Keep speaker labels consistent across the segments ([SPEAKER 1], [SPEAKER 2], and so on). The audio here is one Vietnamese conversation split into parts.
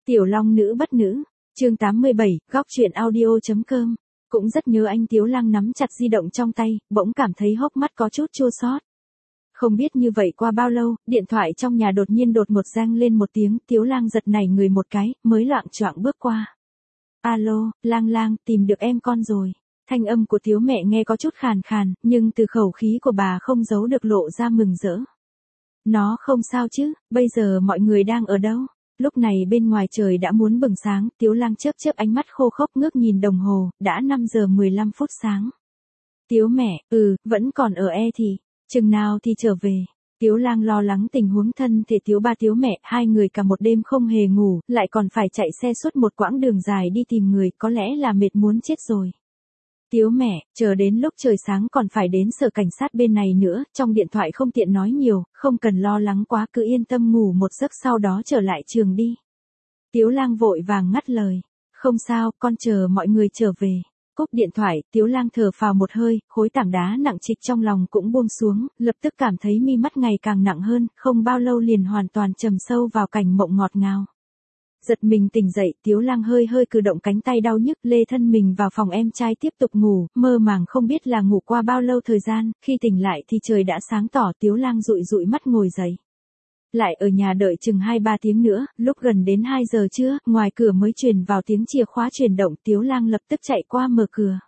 [SPEAKER 1] Tiểu Long nữ bất nữ, chương 87, góc truyện audio.com. Cũng rất nhớ anh. Tiếu Lang nắm chặt di động trong tay, bỗng cảm thấy hốc mắt có chút chua xót. Không biết như vậy qua bao lâu, điện thoại trong nhà đột nhiên đột ngột reng lên một tiếng. Tiếu Lang giật nảy người một cái, mới loạng choạng bước qua. Alo, Lang Lang, tìm được em con rồi. Thanh âm của Tiếu mẹ nghe có chút khàn khàn, nhưng từ khẩu khí của bà không giấu được lộ ra mừng rỡ. Nó không sao chứ, bây giờ mọi người đang ở đâu? Lúc này bên ngoài trời đã muốn bừng sáng, Tiếu Lang chớp chớp ánh mắt khô khốc ngước nhìn đồng hồ, đã 5 giờ 15 phút sáng. Tiếu mẹ, vẫn còn ở thì, chừng nào thì trở về. Tiếu Lang lo lắng tình huống thân thể Tiếu ba Tiếu mẹ, hai người cả một đêm không hề ngủ, lại còn phải chạy xe suốt một quãng đường dài đi tìm người, có lẽ là mệt muốn chết rồi. Tiếu mẹ, chờ đến lúc trời sáng còn phải đến sở cảnh sát bên này nữa, trong điện thoại không tiện nói nhiều, không cần lo lắng quá, cứ yên tâm ngủ một giấc sau đó trở lại trường đi. Tiếu Lang vội vàng ngắt lời, không sao, con chờ mọi người trở về. Cúp điện thoại, Tiếu Lang thở phào một hơi, khối tảng đá nặng trịch trong lòng cũng buông xuống, lập tức cảm thấy mi mắt ngày càng nặng hơn, không bao lâu liền hoàn toàn trầm sâu vào cảnh mộng ngọt ngào. Giật mình tỉnh dậy, Tiếu Lang hơi cử động cánh tay đau nhức, lê thân mình vào phòng em trai tiếp tục ngủ, mơ màng không biết là ngủ qua bao lâu thời gian, khi tỉnh lại thì trời đã sáng tỏ. Tiếu Lang dụi mắt ngồi dậy. Lại ở nhà đợi chừng 2-3 tiếng nữa, lúc gần đến 2 giờ trưa, ngoài cửa mới truyền vào tiếng chìa khóa chuyển động. Tiếu Lang lập tức chạy qua mở cửa.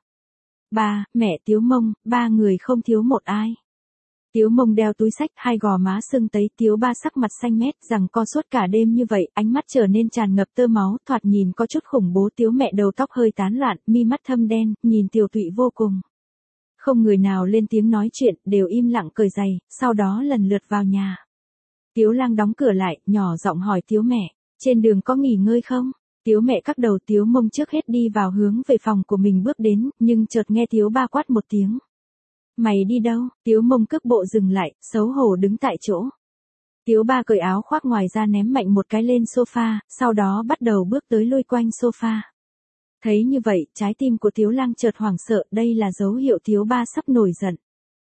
[SPEAKER 1] Ba, mẹ, Tiếu Mông, ba người không thiếu một ai. Tiếu Mông đeo túi xách, hai gò má sưng tấy. Tiếu ba sắc mặt xanh mét, rằng co suốt cả đêm như vậy, ánh mắt trở nên tràn ngập tơ máu, thoạt nhìn có chút khủng bố. Tiếu mẹ đầu tóc hơi tán loạn, mi mắt thâm đen, nhìn tiều tụy vô cùng. Không người nào lên tiếng nói chuyện, đều im lặng cởi giày, sau đó lần lượt vào nhà. Tiếu Lang đóng cửa lại, nhỏ giọng hỏi Tiếu mẹ, trên đường có nghỉ ngơi không? Tiếu mẹ các đầu. Tiếu Mông trước hết đi vào hướng về phòng của mình bước đến, nhưng chợt nghe Tiếu ba quát một tiếng. Mày đi đâu? Tiếu Mông cước bộ dừng lại, xấu hổ đứng tại chỗ. Tiếu ba cởi áo khoác ngoài ra ném mạnh một cái lên sofa, sau đó bắt đầu bước tới lôi quanh sofa. Thấy như vậy, trái tim của Tiếu Lang chợt hoảng sợ, đây là dấu hiệu Tiếu ba sắp nổi giận.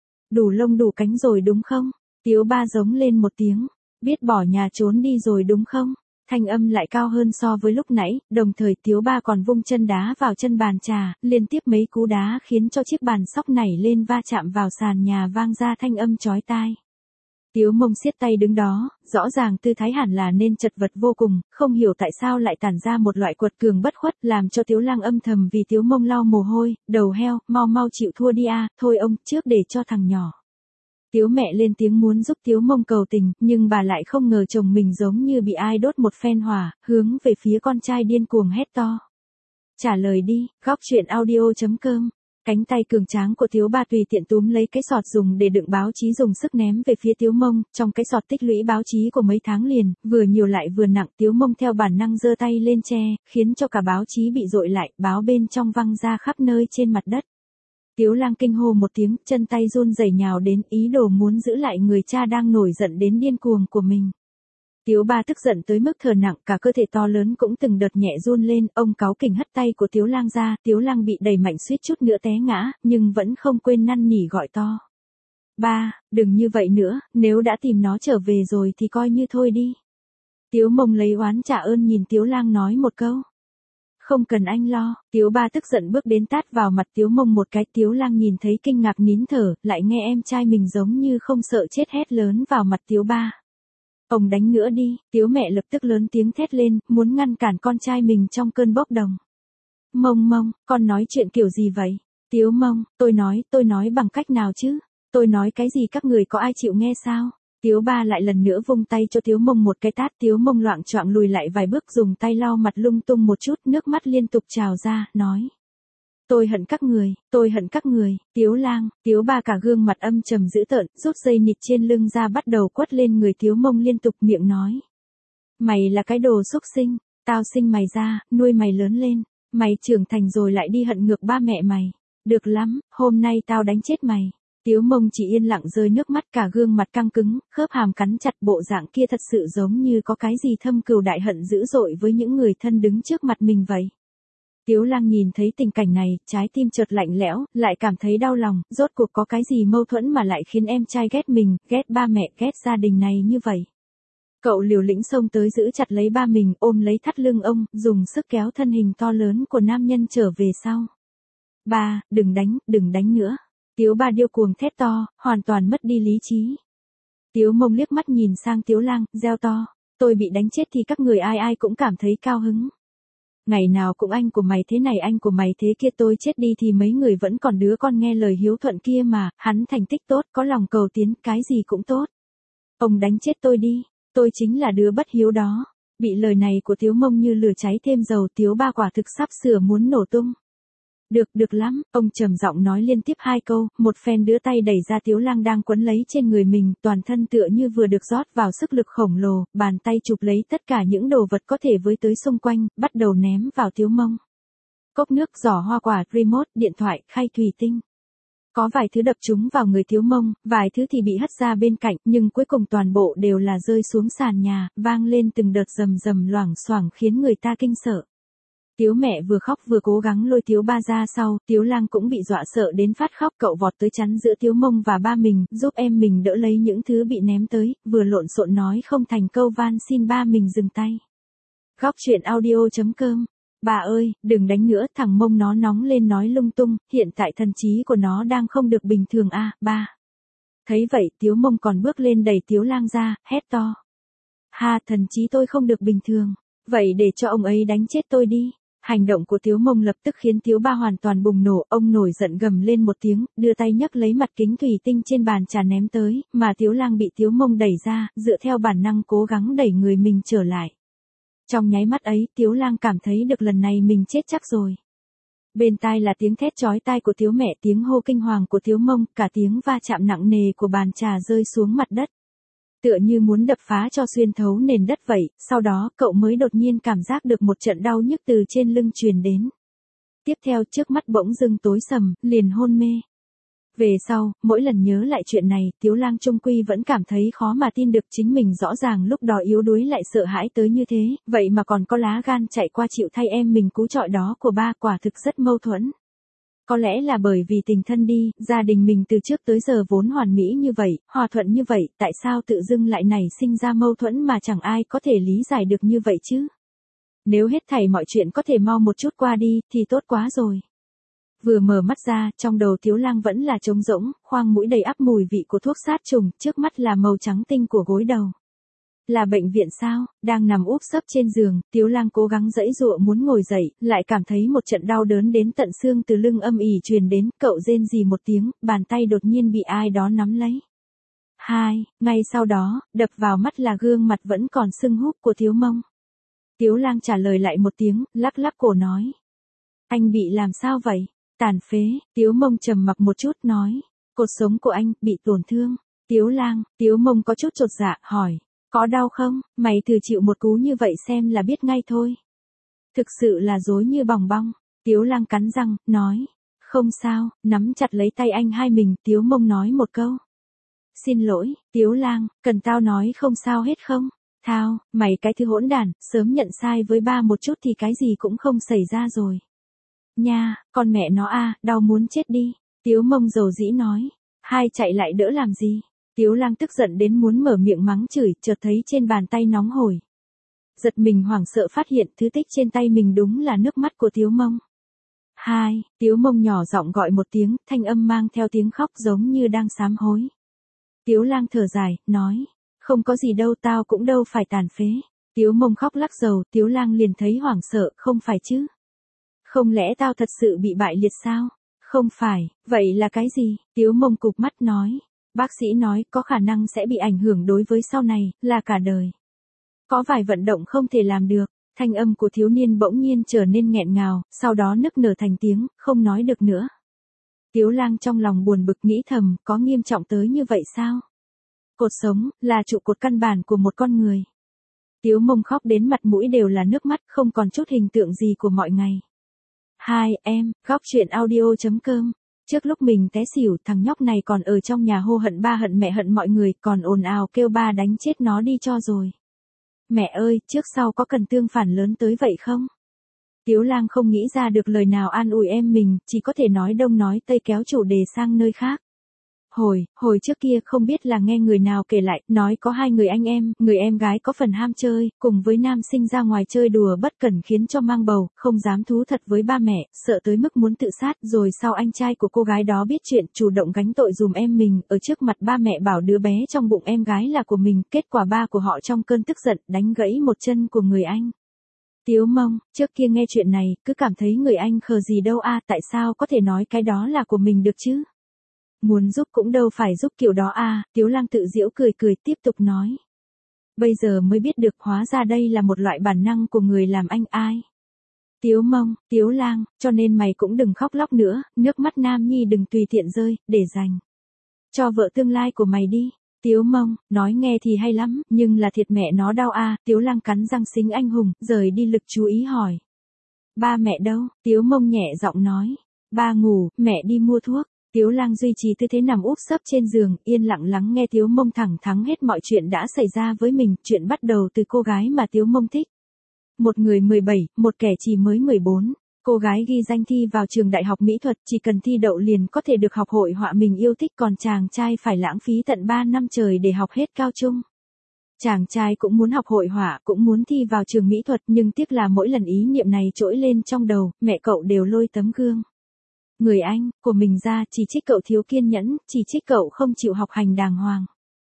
[SPEAKER 1] Đủ lông đủ cánh rồi đúng không? Tiếu ba giống lên một tiếng, biết bỏ nhà trốn đi rồi đúng không? Thanh âm lại cao hơn so với lúc nãy, đồng thời Tiếu ba còn vung chân đá vào chân bàn trà, liên tiếp mấy cú đá khiến cho chiếc bàn sóc nảy lên va chạm vào sàn nhà vang ra thanh âm chói tai. Tiếu Mông siết tay đứng đó, rõ ràng tư thái hẳn là nên chật vật vô cùng, không hiểu tại sao lại tản ra một loại quật cường bất khuất, làm cho Tiếu Lang âm thầm vì Tiếu Mông lau mồ hôi, đầu heo, mau chịu thua đi a, thôi ông, trước để cho thằng nhỏ. Tiếu mẹ lên tiếng muốn giúp Tiếu Mông cầu tình, nhưng bà lại không ngờ chồng mình giống như bị ai đốt một phen hỏa, hướng về phía con trai điên cuồng hét to. Trả lời đi, góc truyện audio.com. Cánh tay cường tráng của Tiếu ba tùy tiện túm lấy cái sọt dùng để đựng báo chí dùng sức ném về phía Tiếu Mông, trong cái sọt tích lũy báo chí của mấy tháng liền, vừa nhiều lại vừa nặng. Tiếu Mông theo bản năng giơ tay lên che, khiến cho cả báo chí bị dội lại, báo bên trong văng ra khắp nơi trên mặt đất. Tiếu Lang kinh hô một tiếng, chân tay run rẩy nhào đến, ý đồ muốn giữ lại người cha đang nổi giận đến điên cuồng của mình. Tiếu ba tức giận tới mức thở nặng, cả cơ thể to lớn cũng từng đợt nhẹ run lên, ông cáu kỉnh hất tay của Tiếu Lang ra, Tiếu Lang bị đẩy mạnh suýt chút nữa té ngã, nhưng vẫn không quên năn nỉ gọi to. Ba, đừng như vậy nữa, nếu đã tìm nó trở về rồi thì coi như thôi đi. Tiếu Mông lấy oán trả ơn nhìn Tiếu Lang nói một câu. Không cần anh lo. Tiếu ba tức giận bước đến tát vào mặt Tiếu Mông một cái. Tiếu Lang nhìn thấy kinh ngạc nín thở, lại nghe em trai mình giống như không sợ chết hét lớn vào mặt Tiếu ba. Ông đánh nữa đi. Tiếu mẹ lập tức lớn tiếng thét lên, muốn ngăn cản con trai mình trong cơn bốc đồng. Mông, con nói chuyện kiểu gì vậy? Tiếu Mông, tôi nói bằng cách nào chứ? Tôi nói cái gì các người có ai chịu nghe sao? Tiếu ba lại lần nữa vung tay cho Tiếu Mông một cái tát. Tiếu Mông loạng choạng lùi lại vài bước, dùng tay lau mặt lung tung một chút, nước mắt liên tục trào ra, nói. Tôi hận các người. Tiếu Lang, Tiếu ba cả gương mặt âm trầm dữ tợn, rút dây nịt trên lưng ra bắt đầu quất lên người Tiếu Mông liên tục, miệng nói. Mày là cái đồ xúc sinh, tao sinh mày ra, nuôi mày lớn lên, mày trưởng thành rồi lại đi hận ngược ba mẹ mày. Được lắm, hôm nay tao đánh chết mày. Tiếu Mông chỉ yên lặng rơi nước mắt, cả gương mặt căng cứng, khớp hàm cắn chặt, bộ dạng kia thật sự giống như có cái gì thâm cừu đại hận dữ dội với những người thân đứng trước mặt mình vậy. Tiếu Lang nhìn thấy tình cảnh này, trái tim chợt lạnh lẽo, lại cảm thấy đau lòng, rốt cuộc có cái gì mâu thuẫn mà lại khiến em trai ghét mình, ghét ba mẹ, ghét gia đình này như vậy. Cậu liều lĩnh xông tới giữ chặt lấy ba mình, ôm lấy thắt lưng ông, dùng sức kéo thân hình to lớn của nam nhân trở về sau. Ba, đừng đánh nữa. Tiếu ba điêu cuồng thét to, hoàn toàn mất đi lý trí. Tiếu Mông liếc mắt nhìn sang Tiếu Lang, reo to. Tôi bị đánh chết thì các người ai ai cũng cảm thấy cao hứng. Ngày nào cũng anh của mày thế này anh của mày thế kia, tôi chết đi thì mấy người vẫn còn đứa con nghe lời hiếu thuận kia mà, hắn thành tích tốt, có lòng cầu tiến, cái gì cũng tốt. Ông đánh chết tôi đi, tôi chính là đứa bất hiếu đó. Bị lời này của Tiếu Mông như lửa cháy thêm dầu, Tiếu ba quả thực sắp sửa muốn nổ tung. Được lắm, ông trầm giọng nói liên tiếp hai câu, một phen đưa tay đẩy ra Tiếu Lang đang quấn lấy trên người mình, toàn thân tựa như vừa được rót vào sức lực khổng lồ, bàn tay chụp lấy tất cả những đồ vật có thể với tới xung quanh, bắt đầu ném vào Tiếu Mông. Cốc nước, giỏ hoa quả, remote, điện thoại, khay thủy tinh. Có vài thứ đập trúng vào người Tiếu Mông, vài thứ thì bị hất ra bên cạnh, nhưng cuối cùng toàn bộ đều là rơi xuống sàn nhà, vang lên từng đợt rầm rầm loảng xoảng khiến người ta kinh sợ. Tiếu mẹ vừa khóc vừa cố gắng lôi Tiếu ba ra sau, Tiếu Lang cũng bị dọa sợ đến phát khóc, cậu vọt tới chắn giữa Tiếu Mông và ba mình, giúp em mình đỡ lấy những thứ bị ném tới, vừa lộn xộn nói không thành câu van xin ba mình dừng tay. Góc truyện audio.com. Bà ơi, đừng đánh nữa, thằng Mông nó nóng lên nói lung tung, hiện tại thần trí của nó đang không được bình thường à, ba. Thấy vậy, Tiếu Mông còn bước lên đẩy Tiếu Lang ra, hét to. Ha, thần trí tôi không được bình thường, vậy để cho ông ấy đánh chết tôi đi. Hành động của Tiếu Mông lập tức khiến Tiếu ba hoàn toàn bùng nổ, ông nổi giận gầm lên một tiếng, đưa tay nhấc lấy mặt kính thủy tinh trên bàn trà ném tới, mà Tiếu Lang bị Tiếu Mông đẩy ra, dựa theo bản năng cố gắng đẩy người mình trở lại. Trong nháy mắt ấy, Tiếu Lang cảm thấy được lần này mình chết chắc rồi. Bên tai là tiếng thét chói tai của Tiếu mẹ, tiếng hô kinh hoàng của Tiếu Mông, cả tiếng va chạm nặng nề của bàn trà rơi xuống mặt đất. Tựa như muốn đập phá cho xuyên thấu nền đất vậy, sau đó cậu mới đột nhiên cảm giác được một trận đau nhức từ trên lưng truyền đến. Tiếp theo trước mắt bỗng dưng tối sầm, liền hôn mê. Về sau, mỗi lần nhớ lại chuyện này, Tiếu Lang trung quy vẫn cảm thấy khó mà tin được chính mình rõ ràng lúc đó yếu đuối lại sợ hãi tới như thế, vậy mà còn có lá gan chạy qua chịu thay em mình cú chọi đó của ba, quả thực rất mâu thuẫn. Có lẽ là bởi vì tình thân đi, gia đình mình từ trước tới giờ vốn hoàn mỹ như vậy, hòa thuận như vậy, tại sao tự dưng lại nảy sinh ra mâu thuẫn mà chẳng ai có thể lý giải được như vậy chứ? Nếu hết thảy mọi chuyện có thể mau một chút qua đi, thì tốt quá rồi. Vừa mở mắt ra, trong đầu Tiếu Lang vẫn là trống rỗng, khoang mũi đầy ắp mùi vị của thuốc sát trùng, trước mắt là màu trắng tinh của gối đầu. Là bệnh viện sao? Đang nằm úp sấp trên giường, Tiếu Lang cố gắng giãy giụa muốn ngồi dậy, lại cảm thấy một trận đau đớn đến tận xương từ lưng âm ỉ truyền đến, cậu rên rỉ một tiếng, bàn tay đột nhiên bị ai đó nắm lấy. Ngay sau đó, đập vào mắt là gương mặt vẫn còn sưng húp của Tiếu Mông. Tiếu Lang trả lời lại một tiếng, lắc lắc cổ nói. Anh bị làm sao vậy? Tàn phế, Tiếu Mông trầm mặc một chút nói. Cột sống của anh, bị tổn thương. Tiếu Mông có chút chột dạ, hỏi. Có đau không? Mày thử chịu một cú như vậy xem là biết ngay thôi. Thực sự là dối như bòng bong. Tiếu Lang cắn răng, nói. Không sao, nắm chặt lấy tay anh hai mình, Tiếu Mông nói một câu. Xin lỗi, Tiếu Lang, cần tao nói không sao hết không? Thao, mày cái thứ hỗn đản, sớm nhận sai với ba một chút thì cái gì cũng không xảy ra rồi. Nha, con mẹ nó a, đau muốn chết đi. Tiếu Mông dầu dĩ nói. Hai chạy lại đỡ làm gì? Tiếu Lang tức giận đến muốn mở miệng mắng chửi, chợt thấy trên bàn tay nóng hổi. Giật mình hoảng sợ phát hiện thứ tích trên tay mình đúng là nước mắt của Tiếu Mông. Tiếu Mông nhỏ giọng gọi một tiếng, thanh âm mang theo tiếng khóc giống như đang sám hối. Tiếu Lang thở dài, nói. Không có gì đâu, tao cũng đâu phải tàn phế. Tiếu Mông khóc lắc đầu, Tiếu Lang liền thấy hoảng sợ, không phải chứ? Không lẽ tao thật sự bị bại liệt sao? Không phải, vậy là cái gì? Tiếu Mông cụp mắt nói. Bác sĩ nói có khả năng sẽ bị ảnh hưởng đối với sau này, là cả đời. Có vài vận động không thể làm được, thanh âm của thiếu niên bỗng nhiên trở nên nghẹn ngào, sau đó nức nở thành tiếng, không nói được nữa. Tiếu Lang trong lòng buồn bực nghĩ thầm, có nghiêm trọng tới như vậy sao? Cột sống, là trụ cột căn bản của một con người. Tiếu Mông khóc đến mặt mũi đều là nước mắt, không còn chút hình tượng gì của mọi ngày. Em, góc truyện audio.com. Trước lúc mình té xỉu, thằng nhóc này còn ở trong nhà hô hận ba hận mẹ hận mọi người, còn ồn ào kêu ba đánh chết nó đi cho rồi. Mẹ ơi, trước sau có cần tương phản lớn tới vậy không? Tiếu Lang không nghĩ ra được lời nào an ủi em mình, chỉ có thể nói đông nói tây kéo chủ đề sang nơi khác. Hồi trước kia không biết là nghe người nào kể lại, nói có hai người anh em, người em gái có phần ham chơi, cùng với nam sinh ra ngoài chơi đùa bất cẩn khiến cho mang bầu, không dám thú thật với ba mẹ, sợ tới mức muốn tự sát, rồi sau anh trai của cô gái đó biết chuyện, chủ động gánh tội dùm em mình, ở trước mặt ba mẹ bảo đứa bé trong bụng em gái là của mình, kết quả ba của họ trong cơn tức giận, đánh gãy một chân của người anh. Tiếu Mông, trước kia nghe chuyện này, cứ cảm thấy người anh khờ gì đâu a, tại sao có thể nói cái đó là của mình được chứ? Muốn giúp cũng đâu phải giúp kiểu đó a, Tiếu Lang tự giễu cười cười tiếp tục nói. Bây giờ mới biết được hóa ra đây là một loại bản năng của người làm anh ai. Tiếu Mông, Tiếu Lang, cho nên mày cũng đừng khóc lóc nữa, nước mắt nam nhi đừng tùy tiện rơi, để dành cho vợ tương lai của mày đi. Tiếu Mông, nói nghe thì hay lắm, nhưng là thiệt mẹ nó đau a, Tiếu Lang cắn răng xính anh hùng, rời đi lực chú ý hỏi. Ba mẹ đâu? Tiếu Mông nhẹ giọng nói. Ba ngủ, mẹ đi mua thuốc. Tiếu Lang duy trì tư thế nằm úp sấp trên giường, yên lặng lắng nghe Tiếu Mông thẳng thắn hết mọi chuyện đã xảy ra với mình, chuyện bắt đầu từ cô gái mà Tiếu Mông thích. Một người 17, một kẻ chỉ mới 14. Cô gái ghi danh thi vào trường đại học mỹ thuật, chỉ cần thi đậu liền có thể được học hội họa mình yêu thích, còn chàng trai phải lãng phí tận 3 năm trời để học hết cao trung. Chàng trai cũng muốn học hội họa, cũng muốn thi vào trường mỹ thuật, nhưng tiếc là mỗi lần ý niệm này trỗi lên trong đầu, mẹ cậu đều lôi tấm gương người anh của mình ra, chỉ trích cậu thiếu kiên nhẫn, chỉ trích cậu không chịu học hành đàng hoàng.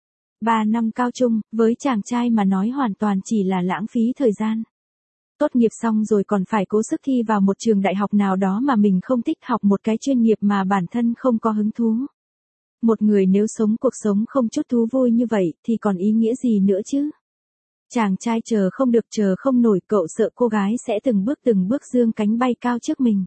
[SPEAKER 1] 3 năm cao trung, với chàng trai mà nói hoàn toàn chỉ là lãng phí thời gian. Tốt nghiệp xong rồi còn phải cố sức thi vào một trường đại học nào đó mà mình không thích, học một cái chuyên nghiệp mà bản thân không có hứng thú. Một người nếu sống cuộc sống không chút thú vui như vậy, thì còn ý nghĩa gì nữa chứ? Chàng trai chờ không được chờ không nổi, cậu sợ cô gái sẽ từng bước giương cánh bay cao trước mình.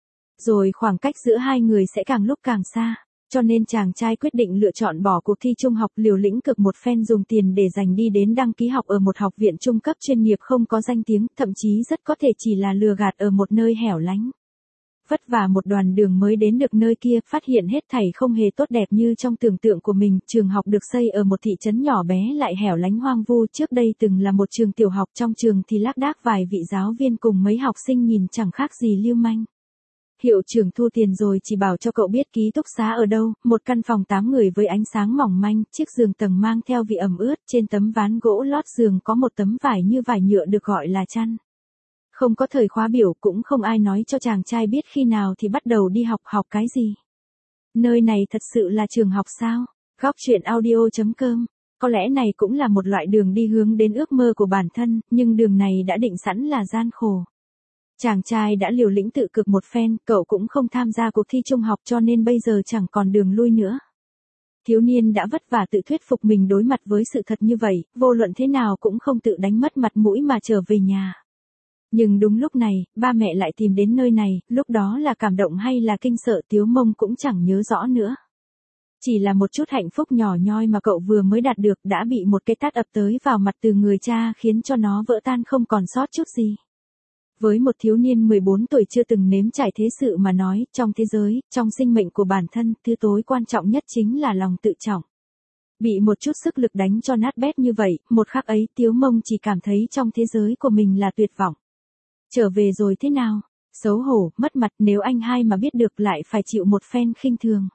[SPEAKER 1] Rồi khoảng cách giữa hai người sẽ càng lúc càng xa. Cho nên chàng trai quyết định lựa chọn bỏ cuộc thi trung học, liều lĩnh cực một phen, dùng tiền để dành đi đến đăng ký học ở một học viện trung cấp chuyên nghiệp không có danh tiếng, thậm chí rất có thể chỉ là lừa gạt ở một nơi hẻo lánh. Vất vả một đoạn đường mới đến được nơi kia, phát hiện hết thảy không hề tốt đẹp như trong tưởng tượng của mình. Trường học được xây ở một thị trấn nhỏ bé lại hẻo lánh hoang vu, trước đây từng là một trường tiểu học, trong trường thì lác đác vài vị giáo viên cùng mấy học sinh nhìn chẳng khác gì lưu manh. Hiệu trưởng thu tiền rồi chỉ bảo cho cậu biết ký túc xá ở đâu, một căn phòng 8 người với ánh sáng mỏng manh, chiếc giường tầng mang theo vị ẩm ướt, trên tấm ván gỗ lót giường có một tấm vải như vải nhựa được gọi là chăn. Không có thời khóa biểu, cũng không ai nói cho chàng trai biết khi nào thì bắt đầu đi học, học cái gì. Nơi này thật sự là trường học sao? Góc truyện audio.com. Có lẽ này cũng là một loại đường đi hướng đến ước mơ của bản thân, nhưng đường này đã định sẵn là gian khổ. Chàng trai đã liều lĩnh tự cực một phen, cậu cũng không tham gia cuộc thi trung học cho nên bây giờ chẳng còn đường lui nữa. Thiếu niên đã vất vả tự thuyết phục mình đối mặt với sự thật như vậy, vô luận thế nào cũng không tự đánh mất mặt mũi mà trở về nhà. Nhưng đúng lúc này, ba mẹ lại tìm đến nơi này, lúc đó là cảm động hay là kinh sợ Tiếu Mông cũng chẳng nhớ rõ nữa. Chỉ là một chút hạnh phúc nhỏ nhoi mà cậu vừa mới đạt được đã bị một cái tát ập tới vào mặt từ người cha khiến cho nó vỡ tan không còn sót chút gì. Với một thiếu niên 14 tuổi chưa từng nếm trải thế sự mà nói, trong thế giới, trong sinh mệnh của bản thân, thứ tối quan trọng nhất chính là lòng tự trọng. Bị một chút sức lực đánh cho nát bét như vậy, một khắc ấy Tiếu Mông chỉ cảm thấy trong thế giới của mình là tuyệt vọng. Trở về rồi thế nào? Xấu hổ, mất mặt, nếu anh hai mà biết được lại phải chịu một phen khinh thường.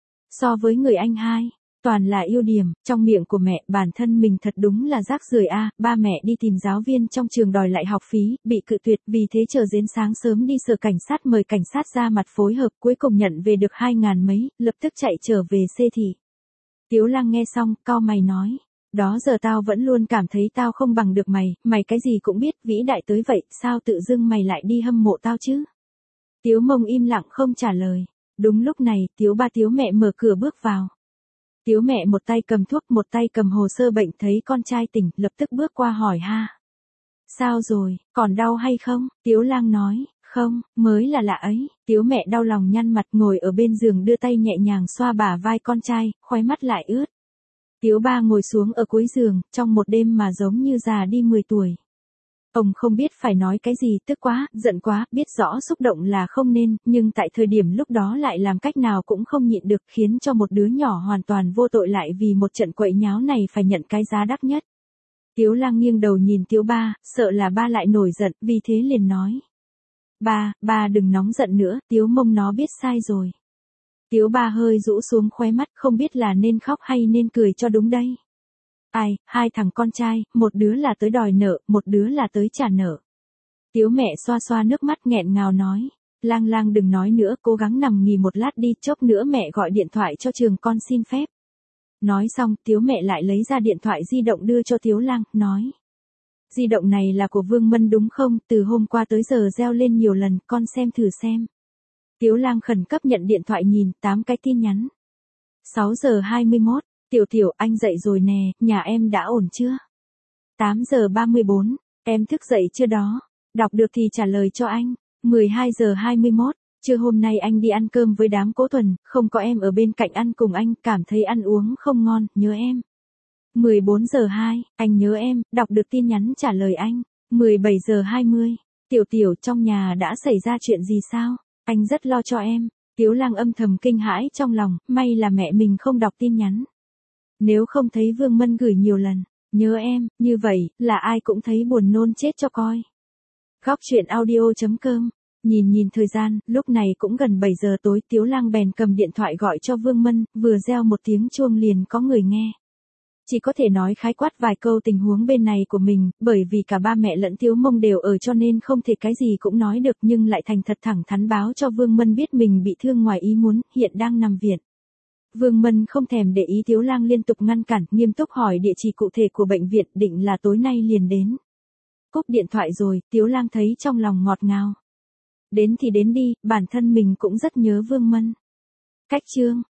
[SPEAKER 1] So với người anh hai, toàn là ưu điểm, trong miệng của mẹ, bản thân mình thật đúng là rác rưởi a. Ba mẹ đi tìm giáo viên trong trường đòi lại học phí, bị cự tuyệt, vì thế chờ đến sáng sớm đi sở cảnh sát mời cảnh sát ra mặt phối hợp, cuối cùng nhận về được 2.000 mấy, lập tức chạy trở về xê thị. Tiếu Lang nghe xong, cau mày nói, đó giờ tao vẫn luôn cảm thấy tao không bằng được mày, mày cái gì cũng biết, vĩ đại tới vậy, sao tự dưng mày lại đi hâm mộ tao chứ? Tiếu Mông im lặng không trả lời. Đúng lúc này, Tiếu ba Tiếu mẹ mở cửa bước vào. Tiếu mẹ một tay cầm thuốc, một tay cầm hồ sơ bệnh, thấy con trai tỉnh, lập tức bước qua hỏi ha. Sao rồi, còn đau hay không? Tiếu Lang nói, không, mới là lạ ấy. Tiếu mẹ đau lòng nhăn mặt, ngồi ở bên giường đưa tay nhẹ nhàng xoa bả vai con trai, khóe mắt lại ướt. Tiếu ba ngồi xuống ở cuối giường, trong một đêm mà giống như già đi 10 tuổi. Ông không biết phải nói cái gì, tức quá, giận quá, biết rõ xúc động là không nên, nhưng tại thời điểm lúc đó lại làm cách nào cũng không nhịn được, khiến cho một đứa nhỏ hoàn toàn vô tội lại vì một trận quậy nháo này phải nhận cái giá đắt nhất. Tiếu Lang nghiêng đầu nhìn Tiếu ba, sợ là ba lại nổi giận, vì thế liền nói. Ba đừng nóng giận nữa, Tiếu Mông nó biết sai rồi. Tiếu Ba hơi rũ xuống khóe mắt, không biết là nên khóc hay nên cười cho đúng đây. Ai, hai thằng con trai, một đứa là tới đòi nợ, một đứa là tới trả nợ. Tiếu mẹ xoa xoa nước mắt nghẹn ngào nói. Lang Lang đừng nói nữa, cố gắng nằm nghỉ một lát đi, chốc nữa mẹ gọi điện thoại cho trường con xin phép. Nói xong, Tiếu mẹ lại lấy ra điện thoại di động đưa cho Tiếu Lang, nói. Di động này là của Vương Mân đúng không, từ hôm qua tới giờ reo lên nhiều lần, con xem thử xem. Tiếu Lang khẩn cấp nhận điện thoại nhìn, 8 cái tin nhắn. 6 giờ 21, Tiểu Tiểu anh dậy rồi nè, nhà em đã ổn chưa? 8 giờ 34, em thức dậy chưa đó? Đọc được thì trả lời cho anh. 12 giờ 21, trưa hôm nay anh đi ăn cơm với đám Cố Thuần, không có em ở bên cạnh ăn cùng anh, cảm thấy ăn uống không ngon, nhớ em. 14 giờ 2, anh nhớ em, đọc được tin nhắn trả lời anh. 17 giờ 20, Tiểu Tiểu trong nhà đã xảy ra chuyện gì sao? Anh rất lo cho em. Tiếu Lang âm thầm kinh hãi trong lòng, may là mẹ mình không đọc tin nhắn. Nếu không thấy Vương Mân gửi nhiều lần, nhớ em, như vậy, là ai cũng thấy buồn nôn chết cho coi. Góc chuyện audio.com. Nhìn thời gian, lúc này cũng gần 7 giờ tối, Tiếu Lang bèn cầm điện thoại gọi cho Vương Mân, vừa reo một tiếng chuông liền có người nghe. Chỉ có thể nói khái quát vài câu tình huống bên này của mình, bởi vì cả ba mẹ lẫn Tiếu Mông đều ở cho nên không thể cái gì cũng nói được, nhưng lại thành thật thẳng thắn báo cho Vương Mân biết mình bị thương ngoài ý muốn, hiện đang nằm viện. Vương Mân không thèm để ý Tiếu Lang liên tục ngăn cản, nghiêm túc hỏi địa chỉ cụ thể của bệnh viện, định là tối nay liền đến. Cúp điện thoại rồi, Tiếu Lang thấy trong lòng ngọt ngào. Đến thì đến đi, bản thân mình cũng rất nhớ Vương Mân. Cách chương